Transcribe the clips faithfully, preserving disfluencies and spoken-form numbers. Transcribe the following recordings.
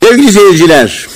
Sevgili seyirciler,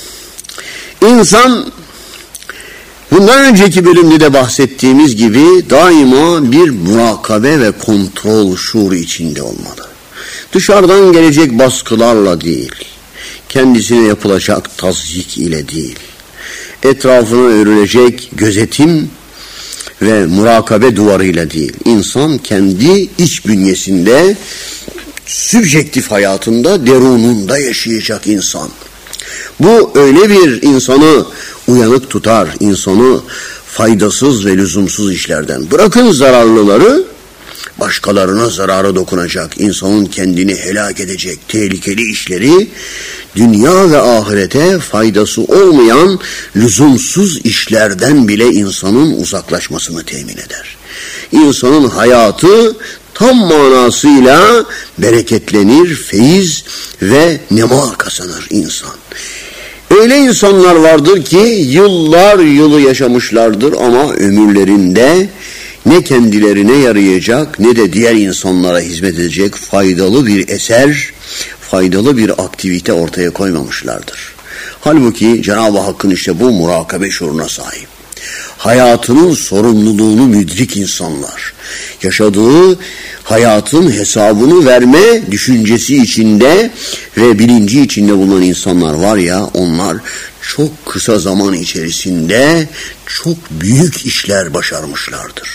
insan bundan önceki bölümde de bahsettiğimiz gibi daima bir murakabe ve kontrol şuuru içinde olmalı. Dışarıdan gelecek baskılarla değil, kendisine yapılacak tazyik ile değil, etrafına örülecek gözetim ve murakabe duvarıyla değil, insan kendi iç bünyesinde, sübjektif hayatında, derununda yaşayacak insan. Bu öyle bir insanı uyanık tutar, insanı faydasız ve lüzumsuz işlerden. Bırakın zararlıları, başkalarına zarara dokunacak, insanın kendini helak edecek tehlikeli işleri, dünya ve ahirete faydası olmayan lüzumsuz işlerden bile insanın uzaklaşmasını temin eder. İnsanın hayatı tam manasıyla bereketlenir, feyiz ve nema kazanır insan. Öyle insanlar vardır ki yıllar yılı yaşamışlardır ama ömürlerinde ne kendilerine yarayacak ne de diğer insanlara hizmet edecek faydalı bir eser, faydalı bir aktivite ortaya koymamışlardır. Halbuki Cenab-ı Hakk'ın işte bu murakabe şuuruna sahip. Hayatının sorumluluğunu müdrik insanlar, yaşadığı hayatın hesabını verme düşüncesi içinde ve bilinci içinde bulunan insanlar var ya, onlar çok kısa zaman içerisinde çok büyük işler başarmışlardır.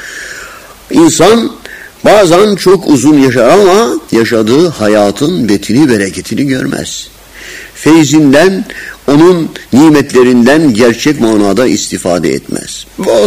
İnsan bazen çok uzun yaşar ama yaşadığı hayatın betini bereketini görmez. Feyzinden, onun nimetlerinden gerçek manada istifade etmez.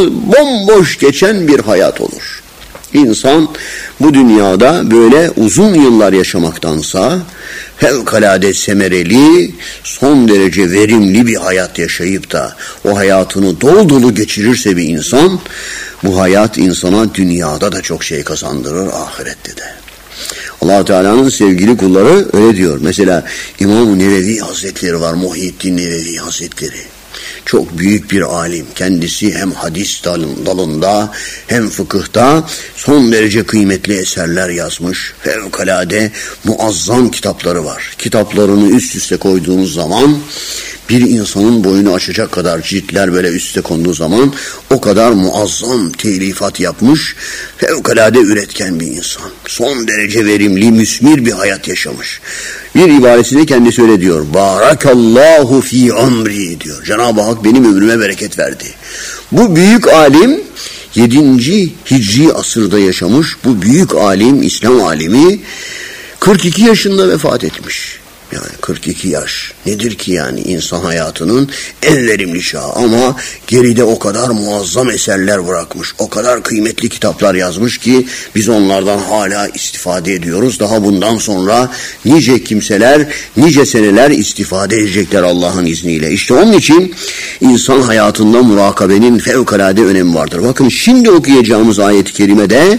Bomboş geçen bir hayat olur. İnsan bu dünyada böyle uzun yıllar yaşamaktansa fevkalade semereli, son derece verimli bir hayat yaşayıp da o hayatını dolu dolu geçirirse bir insan, bu hayat insana dünyada da çok şey kazandırır, ahirette de. Allah Teala'nın sevgili kulları öyle diyor. Mesela İmam-ı Nevevi Hazretleri var, Muhyiddin Nevevi Hazretleri. Çok büyük bir alim. Kendisi hem hadis dalında hem fıkıhta son derece kıymetli eserler yazmış. Fevkalade muazzam kitapları var. Kitaplarını üst üste koyduğunuz zaman bir insanın boyunu açacak kadar ciltler böyle üste konduğu zaman o kadar muazzam telifat yapmış, fevkalade üretken bir insan. Son derece verimli, müsmir bir hayat yaşamış. Bir ibaresinde kendisi öyle diyor. Barakallahu fi amri diyor. Cenab-ı Hak benim ömrüme bereket verdi. Bu büyük alim yedinci Hicri asırda yaşamış. Bu büyük alim, İslam alimi kırk iki yaşında vefat etmiş. Yani kırk iki yaş nedir ki yani insan hayatının en verimli çağı, ama geride o kadar muazzam eserler bırakmış, o kadar kıymetli kitaplar yazmış ki biz onlardan hala istifade ediyoruz. Daha bundan sonra nice kimseler, nice seneler istifade edecekler Allah'ın izniyle. İşte onun için insan hayatında murakabenin fevkalade önemi vardır. Bakın şimdi okuyacağımız ayet-i kerimede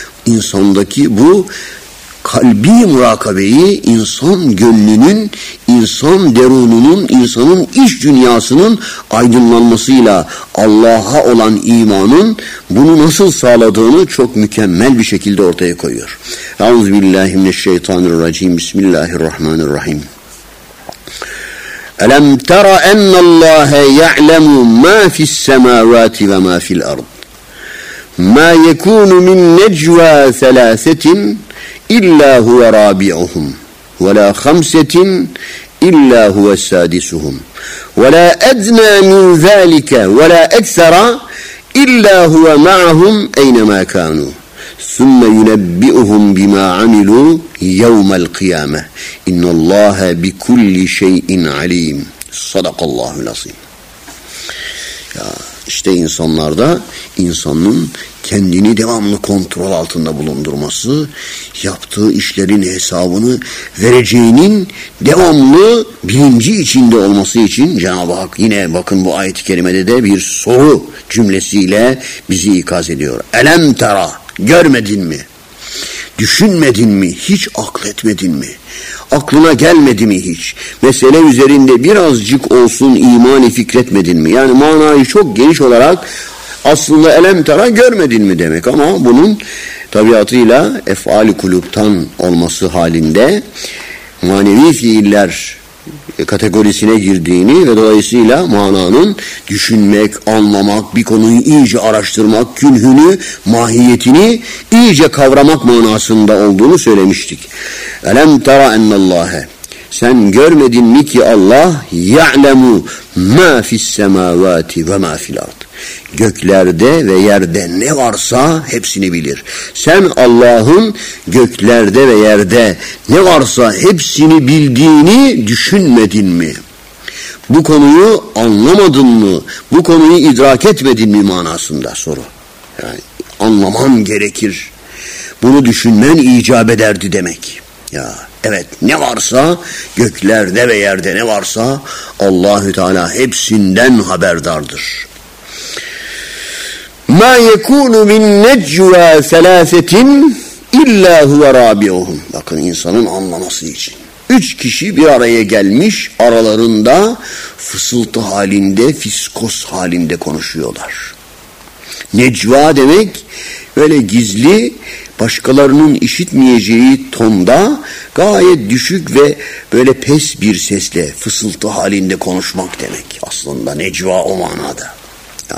insandaki bu kalbi murakabeyi, insan gönlünün, insan derununun, insanın iç dünyasının aydınlanmasıyla Allah'a olan imanın bunu nasıl sağladığını çok mükemmel bir şekilde ortaya koyuyor. Euzubillahimineşşeytanirracim. Bismillahirrahmanirrahim. Elem tera ennallâhe ya'lemu mâ fissemâvâti ve mâ fil ard. Mâ yekûnu min necvâ thelâsetin İlla huve rabi'uhum ve la khamsetin illa huve sadisuhum ve la edna min zalika ve la eksera illa huve ma'ahum eynema kanu thumme yunebbi'uhum bima amilu yevmel kıyame innallaha bi kulli şeyin alim. Sadakallahul azim. Ya işte insanlarda insanın kendini devamlı kontrol altında bulundurması, yaptığı işlerin hesabını vereceğinin devamlı bilinci içinde olması için Cenab-ı Hak yine bakın bu ayet-i kerimede de bir soru cümlesiyle bizi ikaz ediyor. Elem tera, görmedin mi? Düşünmedin mi? Hiç akletmedin mi? Aklına gelmedi mi hiç? Mesele üzerinde birazcık olsun imani fikretmedin mi? Yani manayı çok geniş olarak aslında elem tera görmedin mi demek, ama bunun tabiatıyla ef'al-i kulüptan olması halinde manevi fiiller kategorisine girdiğini ve dolayısıyla mananın düşünmek, anlamak, bir konuyu iyice araştırmak, künhünü, mahiyetini iyice kavramak manasında olduğunu söylemiştik. Elem tera ennallâhe, sen görmedin mi ki Allah ya'lemu ma fis semavati ve ma fil ard. Göklerde ve yerde ne varsa hepsini bilir. Sen Allah'ın göklerde ve yerde ne varsa hepsini bildiğini düşünmedin mi? Bu konuyu anlamadın mı? Bu konuyu idrak etmedin mi manasında soru. Yani anlaman gerekir. Bunu düşünmen icap ederdi demek. Ya evet, ne varsa göklerde ve yerde ne varsa Allahü Teala hepsinden haberdardır. Ma yekunu min necva thalâsetin illa huve râbi'uhum. Bakın insanın anlaması için. Üç kişi bir araya gelmiş, aralarında fısıltı halinde, fiskos halinde konuşuyorlar. Necva demek böyle gizli, başkalarının işitmeyeceği tonda gayet düşük ve böyle pes bir sesle fısıltı halinde konuşmak demek. Aslında necva o manada. Ya.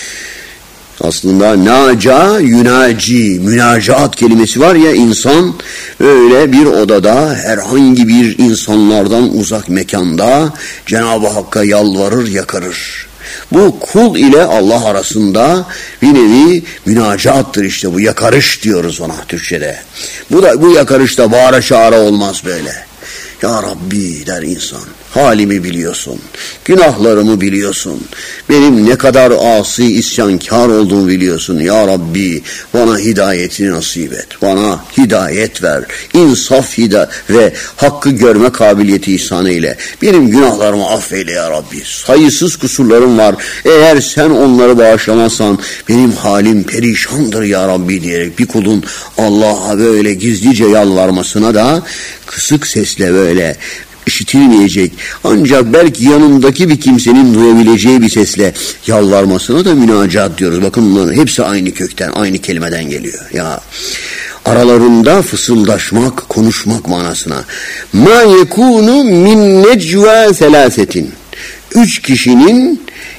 Aslında naca, yunaci, münacaat kelimesi var ya, insan öyle bir odada herhangi bir insanlardan uzak mekanda Cenab-ı Hakk'a yalvarır, yakarır. Bu kul ile Allah arasında bir nevi münacaattır işte, bu yakarış diyoruz ona Türkçe'de. Bu da bu yakarışta bağıra çağıra olmaz böyle. Ya Rabbi der insan, halimi biliyorsun, günahlarımı biliyorsun, benim ne kadar asi, isyankar olduğumu biliyorsun. Ya Rabbi bana hidayetini nasip et, bana hidayet ver, insaf hida ve hakkı görme kabiliyeti ihsan eyle. Benim günahlarımı affeyle ya Rabbi, sayısız kusurlarım var, eğer sen onları bağışlamazsan benim halim perişandır ya Rabbi diyerek bir kulun Allah'a böyle gizlice yalvarmasına da kısık sesle böyle işitilmeyecek, ancak belki yanındaki bir kimsenin duyabileceği bir sesle yalvarmasına da münacaat diyoruz. Bakın bunların hepsi aynı kökten, aynı kelimeden geliyor. Ya aralarında fısıldaşmak, konuşmak manasına. Ma yekunu min necva thalâsetin. Üç kişinin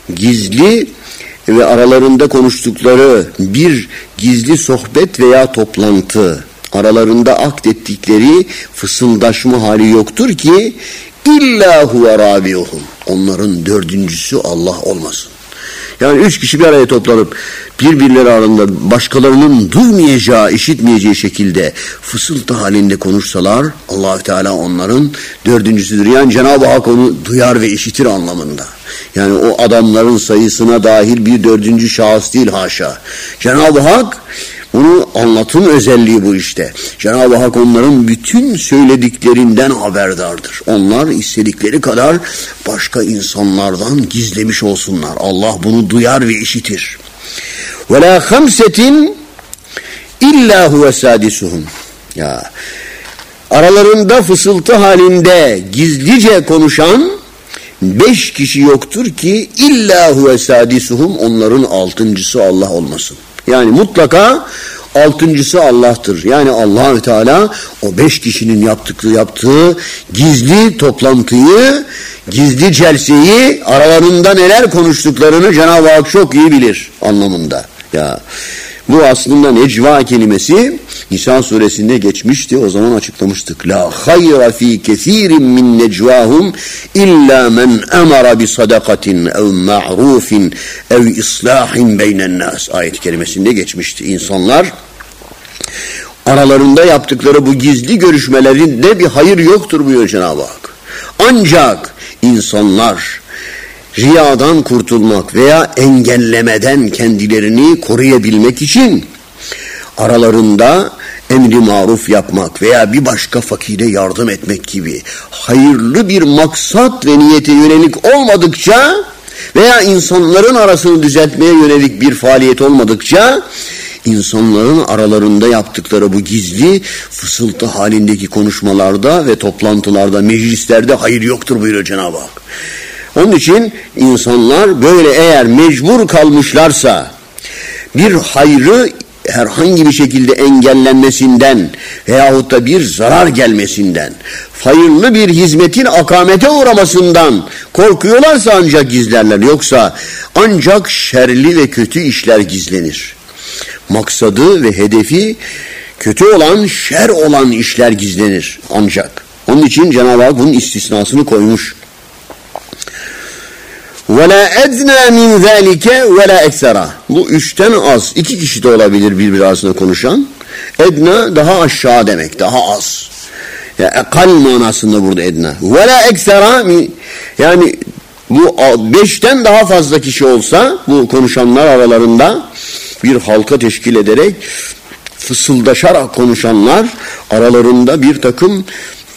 gizli ve aralarında konuştukları bir gizli sohbet veya toplantı, aralarında akdettikleri fısıldaşma hali yoktur ki illa huve râbi'uhum. Onların dördüncüsü Allah olmasın. Yani üç kişi bir araya toplanıp birbirleri arasında başkalarının duymayacağı, işitmeyeceği şekilde fısıltı halinde konuşsalar Allah-u Teala onların dördüncüsüdür. Yani Cenab-ı Hak onu duyar ve işitir anlamında. Yani o adamların sayısına dahil bir dördüncü şahıs değil, haşa. Cenab-ı Hak, bunu anlatım özelliği bu işte. Cenab-ı Hak onların bütün söylediklerinden haberdardır. Onlar istedikleri kadar başka insanlardan gizlemiş olsunlar, Allah bunu duyar ve işitir. وَلَا خَمْسَةٍ اِلَّا هُوَ سَادِسُهُمْ. Ya, aralarında fısıltı halinde gizlice konuşan beş kişi yoktur ki illa huve sadisuhum, onların altıncısı Allah olmasın. Yani mutlaka altıncısı Allah'tır. Yani Allah-u Teala o beş kişinin yaptığı, yaptığı gizli toplantıyı, gizli celseyi, aralarında neler konuştuklarını Cenab-ı Hak çok iyi bilir anlamında. Ya bu aslında necva kelimesi Nisa suresinde geçmişti. O zaman açıklamıştık. La hayra fi kesirin min necvahum illa men emara bi sadakatin ev ma'rufin ev islahin beynen nas. Ayet kelimesinde geçmişti. İnsanlar aralarında yaptıkları bu gizli görüşmelerinde bir hayır yoktur buyuruyor Cenab-ı Hak. Ancak insanlar riyadan kurtulmak veya engellemeden kendilerini koruyabilmek için aralarında emri maruf yapmak veya bir başka fakire yardım etmek gibi hayırlı bir maksat ve niyete yönelik olmadıkça veya insanların arasını düzeltmeye yönelik bir faaliyet olmadıkça insanların aralarında yaptıkları bu gizli fısıltı halindeki konuşmalarda ve toplantılarda, meclislerde hayır yoktur buyuruyor Cenab-ı Hak. Onun için insanlar böyle eğer mecbur kalmışlarsa bir hayrı herhangi bir şekilde engellenmesinden veyahut da bir zarar gelmesinden, hayırlı bir hizmetin akamete uğramasından korkuyorlarsa ancak gizlerler. Yoksa ancak şerli ve kötü işler gizlenir. Maksadı ve hedefi kötü olan, şer olan işler gizlenir ancak. Onun için Cenab-ı Hak bunun istisnasını koymuş. وَلَا اَدْنَا مِنْ ذَٰلِكَ وَلَا اَكْسَرًا. Bu üçten az. İki kişi de olabilir birbiri arasında konuşan. Edna daha aşağı demek, daha az. Yani ekal manasında burada edna. وَلَا اَكْسَرًا yani bu beşten daha fazla kişi olsa bu konuşanlar aralarında bir halka teşkil ederek fısıldaşarak konuşanlar aralarında bir takım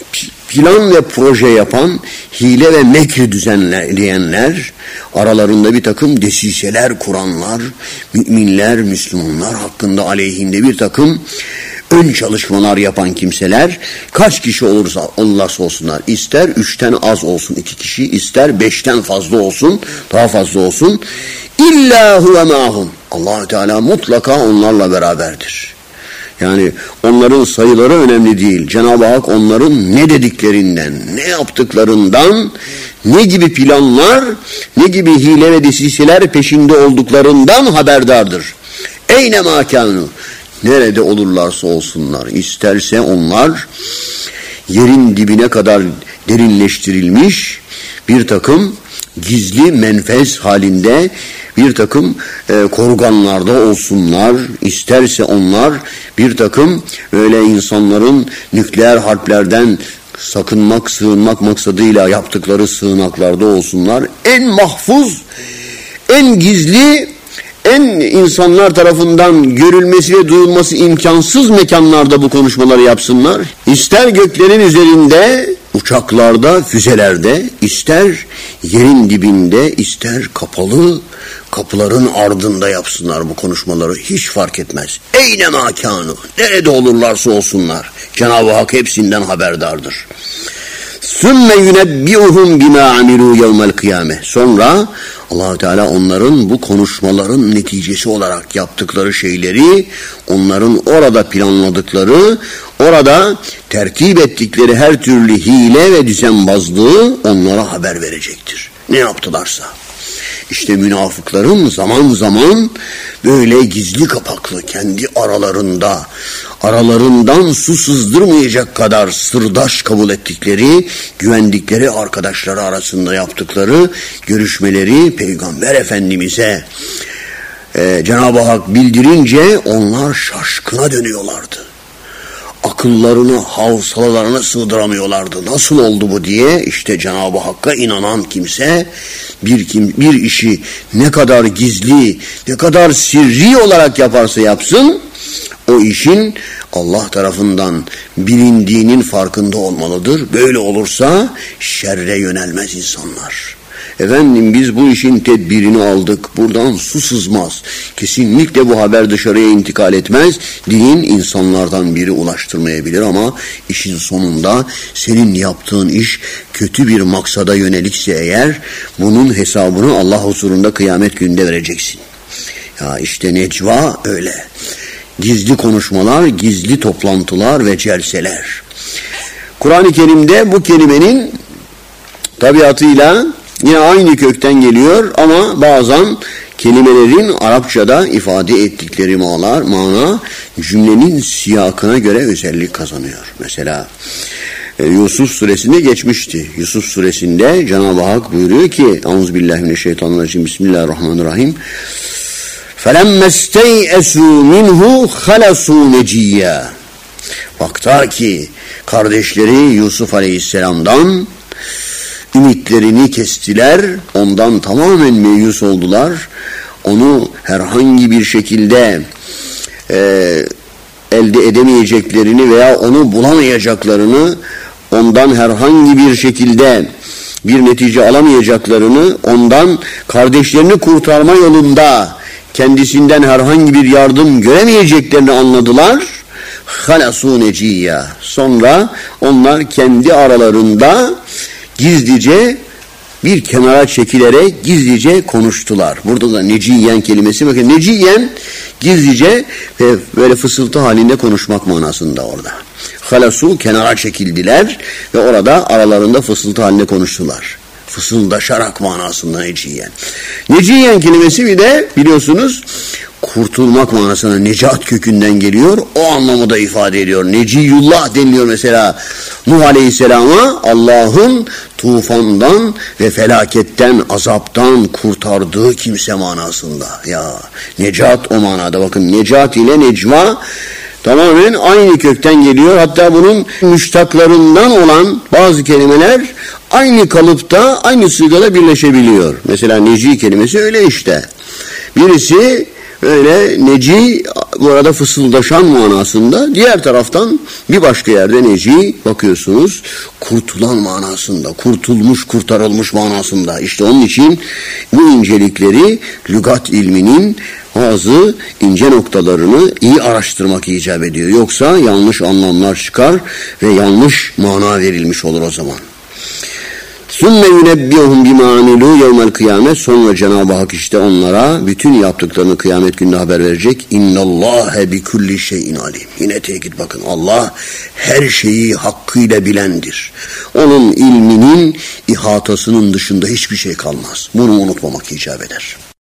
plan ve proje yapan, hile ve mekr düzenleyenler, aralarında bir takım desiseler kuranlar, müminler, Müslümanlar hakkında aleyhinde bir takım ön çalışmalar yapan kimseler, kaç kişi olursa olursa olsunlar, ister üçten az olsun iki kişi, ister beşten fazla olsun, daha fazla olsun, illa huve ma'hum. Allah-u Teala mutlaka onlarla beraberdir. Yani onların sayıları önemli değil. Cenab-ı Hak onların ne dediklerinden, ne yaptıklarından, ne gibi planlar, ne gibi hile ve desiseler peşinde olduklarından haberdardır. Eyne mâkânû. Nerede olurlarsa olsunlar. İsterse onlar yerin dibine kadar derinleştirilmiş bir takım gizli menfez halinde bir takım e, korganlarda olsunlar, isterse onlar bir takım öyle insanların nükleer harplerden sakınmak, sığınmak maksadıyla yaptıkları sığınaklarda olsunlar, en mahfuz, en gizli, en insanlar tarafından görülmesi ve duyulması imkansız mekanlarda bu konuşmaları yapsınlar. İster göklerin üzerinde, uçaklarda, füzelerde, ister yerin dibinde, ister kapalı kapıların ardında yapsınlar bu konuşmaları. Hiç fark etmez. Eyne mâkânû. Nerede olurlarsa olsunlar. Cenab-ı Hak hepsinden haberdardır. Sümme yunebbi'uhum bimâ amilû yevmel kıyâme. Sonra Allah-u Teala onların bu konuşmaların neticesi olarak yaptıkları şeyleri, onların orada planladıkları, orada tertip ettikleri her türlü hile ve düzenbazlığı onlara haber verecektir. Ne yaptılarsa. İşte münafıkların zaman zaman böyle gizli kapaklı kendi aralarında, aralarından su sızdırmayacak kadar sırdaş kabul ettikleri, güvendikleri arkadaşları arasında yaptıkları görüşmeleri Peygamber Efendimiz'e e, Cenab-ı Hak bildirince onlar şaşkına dönüyorlardı. Akıllarını, havsalarını sığdıramıyorlardı. Nasıl oldu bu diye. İşte Cenab-ı Hakk'a inanan kimse bir kim bir işi ne kadar gizli, ne kadar sirri olarak yaparsa yapsın, o işin Allah tarafından bilindiğinin farkında olmalıdır. Böyle olursa şerre yönelmez insanlar. Efendim biz bu işin tedbirini aldık. Buradan su sızmaz. Kesinlikle bu haber dışarıya intikal etmez. Din insanlardan biri ulaştırmayabilir ama işin sonunda senin yaptığın iş kötü bir maksada yönelikse eğer bunun hesabını Allah huzurunda kıyamet gününde vereceksin. Ya işte necva öyle. Gizli konuşmalar, gizli toplantılar ve celseler. Kur'an-ı Kerim'de bu kelimenin tabiatıyla yine aynı kökten geliyor ama bazen kelimelerin Arapçada ifade ettikleri manalar, mana cümlenin siyakına göre özellik kazanıyor. Mesela e, Yusuf suresinde geçmişti. Yusuf suresinde Cenab-ı Hak buyuruyor ki Euzubillahimineşşeytanirracim Bismillahirrahmanirrahim فَلَمَّ اسْتَيْأَسُوا مِنْهُ خَلَصُوا نَجِيًّا. Baktar ki kardeşleri Yusuf Aleyhisselam'dan ümitlerini kestiler, ondan tamamen meyus oldular. Onu herhangi bir şekilde e, elde edemeyeceklerini veya onu bulamayacaklarını, ondan herhangi bir şekilde bir netice alamayacaklarını, ondan kardeşlerini kurtarma yolunda kendisinden herhangi bir yardım göremeyeceklerini anladılar. Halasu neciyya. Sonra onlar kendi aralarında gizlice bir kenara çekilerek gizlice konuştular. Burada da neciyen kelimesi, bakın neciyen gizlice ve böyle fısıltı halinde konuşmak manasında orada. Halasu, kenara çekildiler ve orada aralarında fısıltı halinde konuştular. Fısıldaşarak manasında neciyen. Neciyen kelimesi bir de biliyorsunuz kurtulmak manasına, necat kökünden geliyor. O anlamı da ifade ediyor. Neciyullah deniliyor mesela Nuh Aleyhisselam'a, Allah'ın tufandan ve felaketten, azaptan kurtardığı kimse manasında. Ya necat o manada. Bakın necat ile necva tamamen aynı kökten geliyor. Hatta bunun müştaklarından olan bazı kelimeler aynı kalıpta, aynı sırada birleşebiliyor. Mesela neci kelimesi öyle işte. Birisi öyle neci, bu arada fısıldaşan manasında. Diğer taraftan bir başka yerde neci bakıyorsunuz kurtulan manasında. Kurtulmuş, kurtarılmış manasında. İşte onun için bu incelikleri lügat ilminin bazı ince noktalarını iyi araştırmak icap ediyor. Yoksa yanlış anlamlar çıkar ve yanlış mana verilmiş olur o zaman. ثُمَّ يُنَبِّيهُمْ بِمَا عَمِلُوا يَوْمَ الْقِيَامَةِ Sonra Cenab-ı Hak işte onlara bütün yaptıklarını kıyamet gününe haber verecek. اِنَّ اللّٰهَ بِكُلِّ شَيْءٍ عَلِيمٍ. Yine tekit bakın, Allah her şeyi hakkıyla bilendir. Onun ilminin ihatasının dışında hiçbir şey kalmaz. Bunu unutmamak icap eder.